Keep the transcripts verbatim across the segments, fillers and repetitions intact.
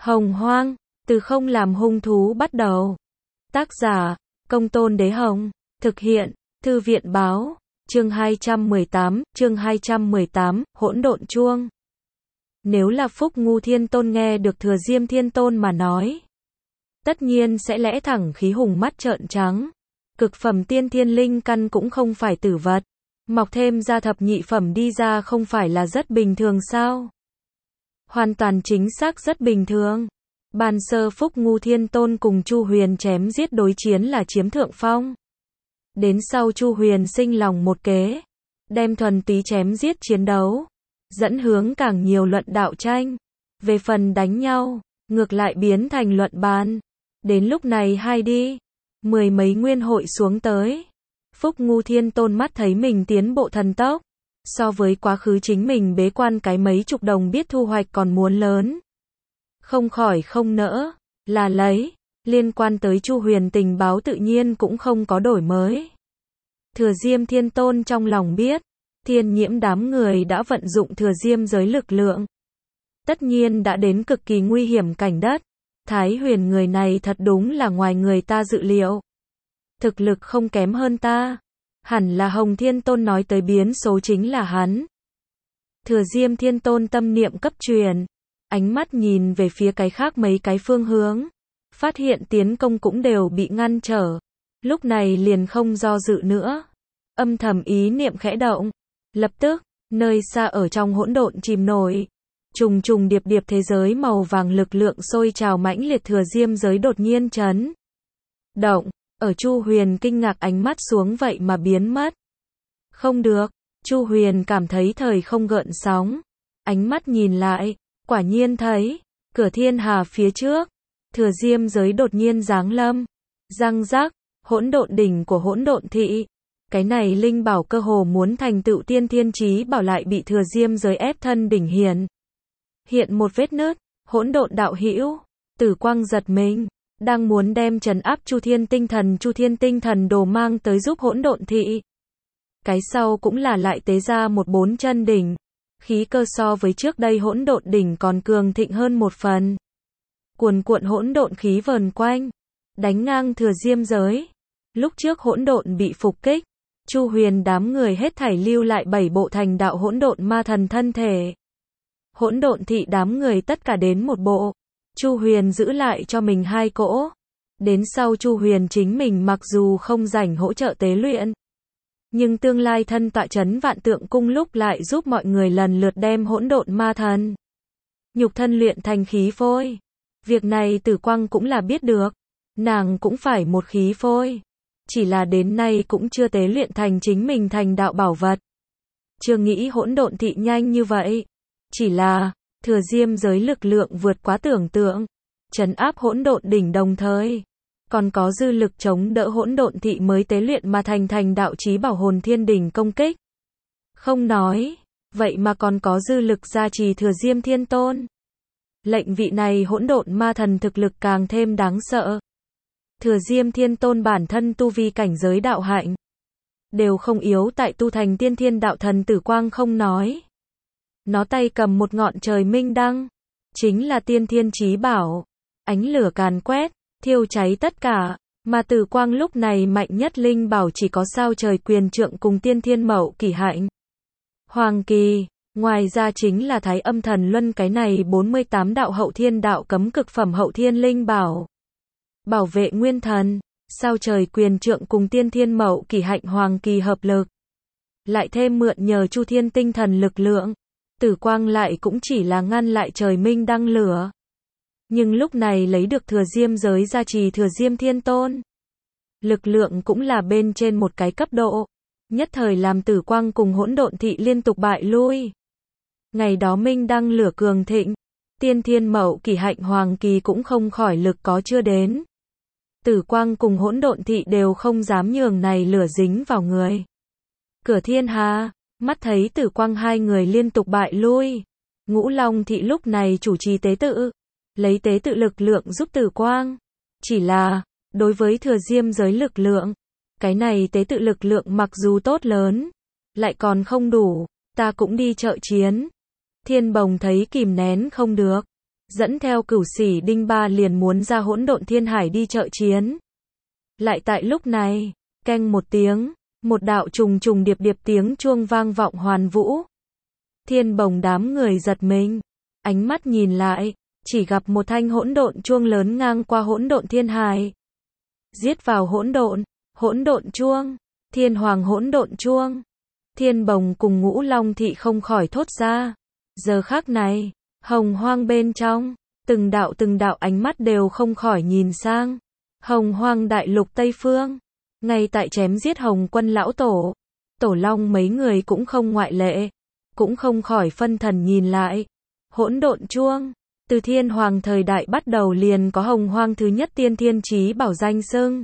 Hồng Hoang, từ không làm hung thú bắt đầu. Tác giả, Công Tôn Đế Hồng. Thực hiện, Thư viện báo. Chương hai trăm mười tám, chương hai trăm mười tám, hỗn độn chuông. Nếu là Phúc Ngu Thiên Tôn nghe được Thừa Diêm Thiên Tôn mà nói, tất nhiên sẽ lẽ thẳng khí hùng mắt trợn trắng. Cực phẩm tiên thiên linh căn cũng không phải tử vật, mọc thêm ra thập nhị phẩm đi ra không phải là rất bình thường sao? Hoàn toàn chính xác rất bình thường. Ban sơ Phúc Ngu Thiên Tôn cùng Chu Huyền chém giết đối chiến là chiếm thượng phong. Đến sau Chu Huyền sinh lòng một kế, đem thuần túy chém giết chiến đấu, dẫn hướng càng nhiều luận đạo tranh. Về phần đánh nhau, ngược lại biến thành luận bàn. Đến lúc này hai đi, mười mấy nguyên hội xuống tới. Phúc Ngu Thiên Tôn mắt thấy mình tiến bộ thần tốc, so với quá khứ chính mình bế quan cái mấy chục đồng biết thu hoạch còn muốn lớn. Không khỏi không nỡ, là lấy, liên quan tới Chu Huyền tình báo tự nhiên cũng không có đổi mới. Thừa Diêm Thiên Tôn trong lòng biết, Thiên Nhiễm đám người đã vận dụng Thừa Diêm giới lực lượng. Tất nhiên đã đến cực kỳ nguy hiểm cảnh đất. Thái Huyền người này thật đúng là ngoài người ta dự liệu. Thực lực không kém hơn ta. Hẳn là Hồng Thiên Tôn nói tới biến số chính là hắn. Thừa Diêm Thiên Tôn tâm niệm cấp truyền, ánh mắt nhìn về phía cái khác mấy cái phương hướng, phát hiện tiến công cũng đều bị ngăn trở. Lúc này liền không do dự nữa, âm thầm ý niệm khẽ động. Lập tức, nơi xa ở trong hỗn độn chìm nổi, trùng trùng điệp điệp thế giới màu vàng lực lượng sôi trào mãnh liệt. Thừa Diêm giới đột nhiên chấn động, ở Chu Huyền kinh ngạc ánh mắt xuống vậy mà biến mất. Không được, Chu Huyền cảm thấy thời không gợn sóng, ánh mắt nhìn lại, quả nhiên thấy, cửa thiên hà phía trước, Thừa Diêm giới đột nhiên giáng lâm, răng rắc, hỗn độn đỉnh của hỗn độn thị. Cái này linh bảo cơ hồ muốn thành tựu tiên thiên chí bảo lại bị Thừa Diêm giới ép thân đỉnh hiện. Hiện một vết nứt, hỗn độn đạo hữu, Tử Quang giật mình, đang muốn đem trấn áp Chu Thiên tinh thần Chu Thiên tinh thần đồ mang tới giúp hỗn độn thị. Cái sau cũng là lại tế ra một bốn chân đỉnh, khí cơ so với trước đây hỗn độn đỉnh còn cường thịnh hơn một phần. Cuồn cuộn hỗn độn khí vờn quanh, đánh ngang Thừa Diêm giới. Lúc trước hỗn độn bị phục kích, Chu Huyền đám người hết thảy lưu lại bảy bộ thành đạo hỗn độn ma thần thân thể. Hỗn độn thị đám người tất cả đến một bộ, Chu Huyền giữ lại cho mình hai cỗ. Đến sau Chu Huyền chính mình mặc dù không rảnh hỗ trợ tế luyện, nhưng tương lai thân tọa chấn Vạn Tượng Cung lúc lại giúp mọi người lần lượt đem hỗn độn ma thần nhục thân luyện thành khí phôi. Việc này Tử Quang cũng là biết được, nàng cũng phải một khí phôi, chỉ là đến nay cũng chưa tế luyện thành chính mình thành đạo bảo vật. Chưa nghĩ hỗn độn thị nhanh như vậy, chỉ là Thừa Diêm giới lực lượng vượt quá tưởng tượng, trấn áp hỗn độn đỉnh đồng thời còn có dư lực chống đỡ hỗn độn thị mới tế luyện mà thành thành đạo chí bảo hồn thiên đỉnh công kích. Không nói, vậy mà còn có dư lực gia trì Thừa Diêm Thiên Tôn. Lệnh vị này hỗn độn ma thần thực lực càng thêm đáng sợ. Thừa Diêm Thiên Tôn bản thân tu vi cảnh giới đạo hạnh đều không yếu tại tu thành tiên thiên đạo thần Tử Quang không nói. Nó tay cầm một ngọn trời minh đăng, chính là tiên thiên chí bảo, ánh lửa càn quét, thiêu cháy tất cả, mà Tử Quang lúc này mạnh nhất linh bảo chỉ có sao trời quyền trượng cùng tiên thiên mậu kỷ hạnh hoàng kỳ, ngoài ra chính là Thái Âm Thần Luân. Cái này bốn mươi tám đạo hậu thiên đạo cấm cực phẩm hậu thiên linh bảo, bảo vệ nguyên thần. Sao trời quyền trượng cùng tiên thiên mậu kỷ hạnh hoàng kỳ hợp lực, lại thêm mượn nhờ Chu Thiên tinh thần lực lượng, Tử Quang lại cũng chỉ là ngăn lại trời minh đăng lửa. Nhưng lúc này lấy được Thừa Diêm giới gia trì Thừa Diêm Thiên Tôn, lực lượng cũng là bên trên một cái cấp độ, nhất thời làm Tử Quang cùng hỗn độn thị liên tục bại lui. Ngày đó minh đăng lửa cường thịnh, tiên thiên mậu kỷ hạnh hoàng kỳ cũng không khỏi lực có chưa đến. Tử Quang cùng hỗn độn thị đều không dám nhường này lửa dính vào người. Cửa thiên hà, mắt thấy Tử Quang hai người liên tục bại lui, Ngũ Long thị lúc này chủ trì tế tự, lấy tế tự lực lượng giúp Tử Quang. Chỉ là, đối với Thừa Diêm giới lực lượng, cái này tế tự lực lượng mặc dù tốt lớn, lại còn không đủ, ta cũng đi trợ chiến. Thiên Bồng thấy kìm nén không được, dẫn theo Cửu Sĩ Đinh Ba liền muốn ra hỗn độn thiên hải đi trợ chiến. Lại tại lúc này, keng một tiếng, một đạo trùng trùng điệp điệp tiếng chuông vang vọng hoàn vũ. Thiên Bồng đám người giật mình, ánh mắt nhìn lại, chỉ gặp một thanh hỗn độn chuông lớn ngang qua hỗn độn thiên hải. Giết vào hỗn độn, hỗn độn chuông, Thiên Hoàng hỗn độn chuông. Thiên Bồng cùng Ngũ Long thị không khỏi thốt ra. Giờ khắc này, Hồng Hoang bên trong, từng đạo từng đạo ánh mắt đều không khỏi nhìn sang Hồng Hoang đại lục Tây Phương. Ngay tại chém giết Hồng Quân lão tổ, Tổ Long mấy người cũng không ngoại lệ, cũng không khỏi phân thần nhìn lại. Hỗn độn chuông, từ Thiên Hoàng thời đại bắt đầu liền có Hồng Hoang thứ nhất tiên thiên chí bảo danh xưng.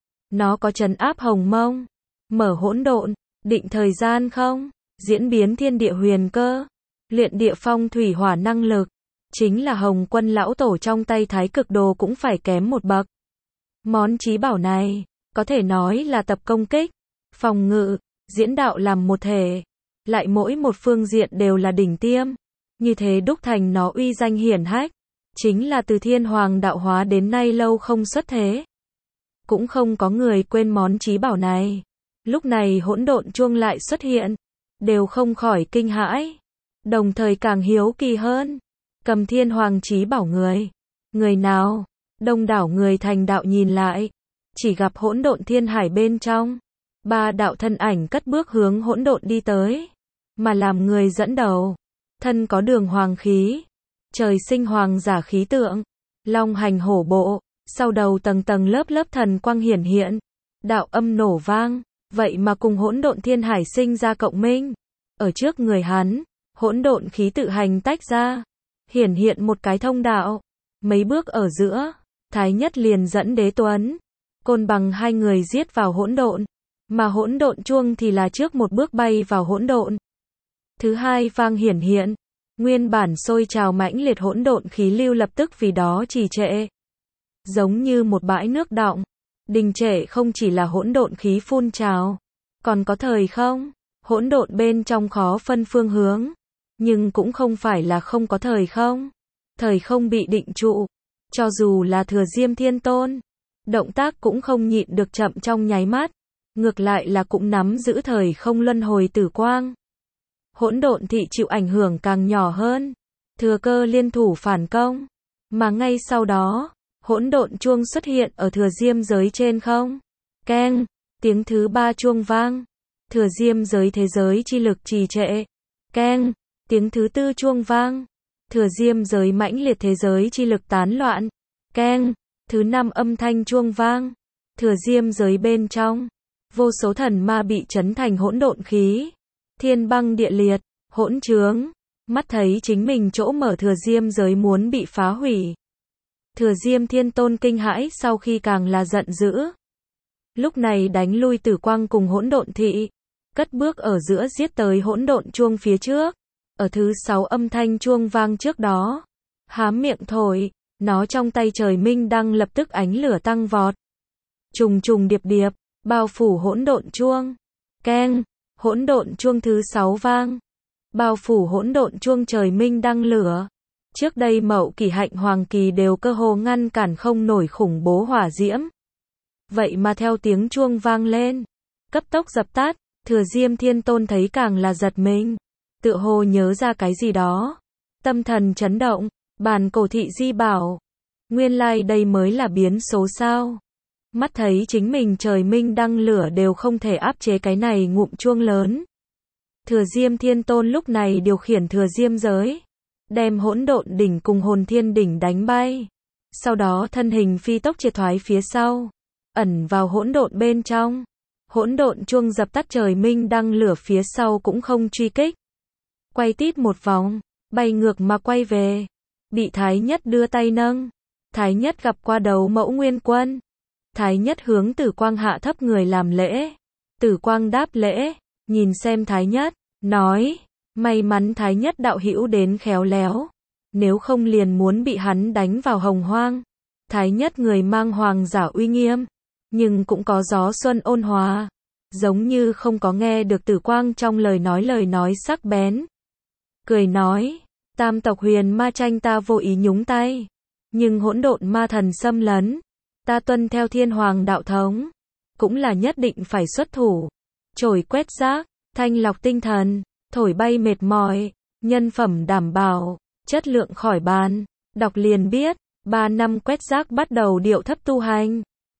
Nó có trấn áp Hồng Mông, mở hỗn độn, định thời gian không, diễn biến thiên địa huyền cơ, luyện địa phong thủy hỏa năng lực, chính là Hồng Quân lão tổ trong tay Thái Cực Đồ cũng phải kém một bậc. Món chí bảo này, có thể nói là tập công kích, phòng ngự, diễn đạo làm một thể, lại mỗi một phương diện đều là đỉnh tiêm, như thế đúc thành nó uy danh hiển hách, chính là từ Thiên Hoàng đạo hóa đến nay lâu không xuất thế. Cũng không có người quên món chí bảo này. Lúc này hỗn độn chuông lại xuất hiện, đều không khỏi kinh hãi, đồng thời càng hiếu kỳ hơn. Cầm Thiên Hoàng chí bảo người, người nào? Đông đảo người thành đạo nhìn lại, chỉ gặp hỗn độn thiên hải bên trong, ba đạo thân ảnh cất bước hướng hỗn độn đi tới, mà làm người dẫn đầu, thân có đường hoàng khí, trời sinh hoàng giả khí tượng, long hành hổ bộ, sau đầu tầng tầng lớp lớp thần quang hiển hiện, đạo âm nổ vang, vậy mà cùng hỗn độn thiên hải sinh ra cộng minh. Ở trước người hắn, hỗn độn khí tự hành tách ra, hiển hiện một cái thông đạo. Mấy bước ở giữa, Thái Nhất liền dẫn Đế Tuấn, Côn Bằng hai người giết vào hỗn độn, mà hỗn độn chuông thì là trước một bước bay vào hỗn độn. Thứ hai vang hiển hiện, nguyên bản sôi trào mãnh liệt hỗn độn khí lưu lập tức vì đó trì trệ, giống như một bãi nước đọng. Đình trệ không chỉ là hỗn độn khí phun trào, còn có thời không, hỗn độn bên trong khó phân phương hướng, nhưng cũng không phải là không có thời không. Thời không bị định trụ, cho dù là Thừa Diêm Thiên Tôn, động tác cũng không nhịn được chậm trong nháy mắt, ngược lại là cũng nắm giữ thời không luân hồi tử quang. Hỗn độn thị chịu ảnh hưởng càng nhỏ hơn, thừa cơ liên thủ phản công, mà ngay sau đó, hỗn độn chuông xuất hiện ở Thừa Diêm giới trên không. Keng, tiếng thứ ba chuông vang, Thừa Diêm giới thế giới chi lực trì trệ. Keng, tiếng thứ tư chuông vang, Thừa Diêm giới mãnh liệt thế giới chi lực tán loạn. Keng, thứ năm âm thanh chuông vang, Thừa Diêm giới bên trong, vô số thần ma bị chấn thành hỗn độn khí, thiên băng địa liệt, hỗn trướng, mắt thấy chính mình chỗ mở Thừa Diêm giới muốn bị phá hủy. Thừa Diêm Thiên Tôn kinh hãi sau khi càng là giận dữ. Lúc này đánh lui Tử Quang cùng hỗn độn thị, cất bước ở giữa giết tới hỗn độn chuông phía trước. Ở thứ sáu âm thanh chuông vang trước đó, hám miệng thổi, nó trong tay trời minh đăng lập tức ánh lửa tăng vọt. Trùng trùng điệp điệp, bao phủ hỗn độn chuông. Keng, hỗn độn chuông thứ sáu vang, bao phủ hỗn độn chuông trời minh đăng lửa. Trước đây Mậu Kỳ Hạnh Hoàng Kỳ đều cơ hồ ngăn cản không nổi khủng bố hỏa diễm. Vậy mà theo tiếng chuông vang lên, cấp tốc dập tắt, Thừa Diêm Thiên Tôn thấy càng là giật mình, tựa hồ nhớ ra cái gì đó, tâm thần chấn động, bàn cổ thị di bảo, nguyên lai đây mới là biến số sao? Mắt thấy chính mình trời minh đăng lửa đều không thể áp chế cái này ngụm chuông lớn. Thừa Diêm Thiên Tôn lúc này điều khiển Thừa Diêm giới, đem hỗn độn đỉnh cùng hồn thiên đỉnh đánh bay. Sau đó thân hình phi tốc triệt thoái phía sau, ẩn vào hỗn độn bên trong. Hỗn độn chuông dập tắt trời minh đăng lửa phía sau cũng không truy kích. Quay tít một vòng, bay ngược mà quay về. Bị Thái Nhất đưa tay nâng. Thái Nhất gặp qua đầu mẫu nguyên quân. Thái Nhất hướng Tử Quang hạ thấp người làm lễ. Tử Quang đáp lễ, nhìn xem Thái Nhất, nói, may mắn Thái Nhất đạo hữu đến khéo léo, nếu không liền muốn bị hắn đánh vào hồng hoang. Thái Nhất người mang hoàng giả uy nghiêm, nhưng cũng có gió xuân ôn hòa, giống như không có nghe được Tử Quang trong lời nói lời nói sắc bén. Cười nói, Tam tộc huyền ma tranh ta vô ý nhúng tay. Nhưng hỗn độn ma thần xâm lấn. Ta tuân theo thiên hoàng đạo thống. Cũng là nhất định phải xuất thủ. Chổi quét rác, thanh lọc tinh thần, thổi bay mệt mỏi, nhân phẩm đảm bảo, chất lượng khỏi bàn. Đọc liền biết, ba năm quét rác bắt đầu điệu thấp tu hành.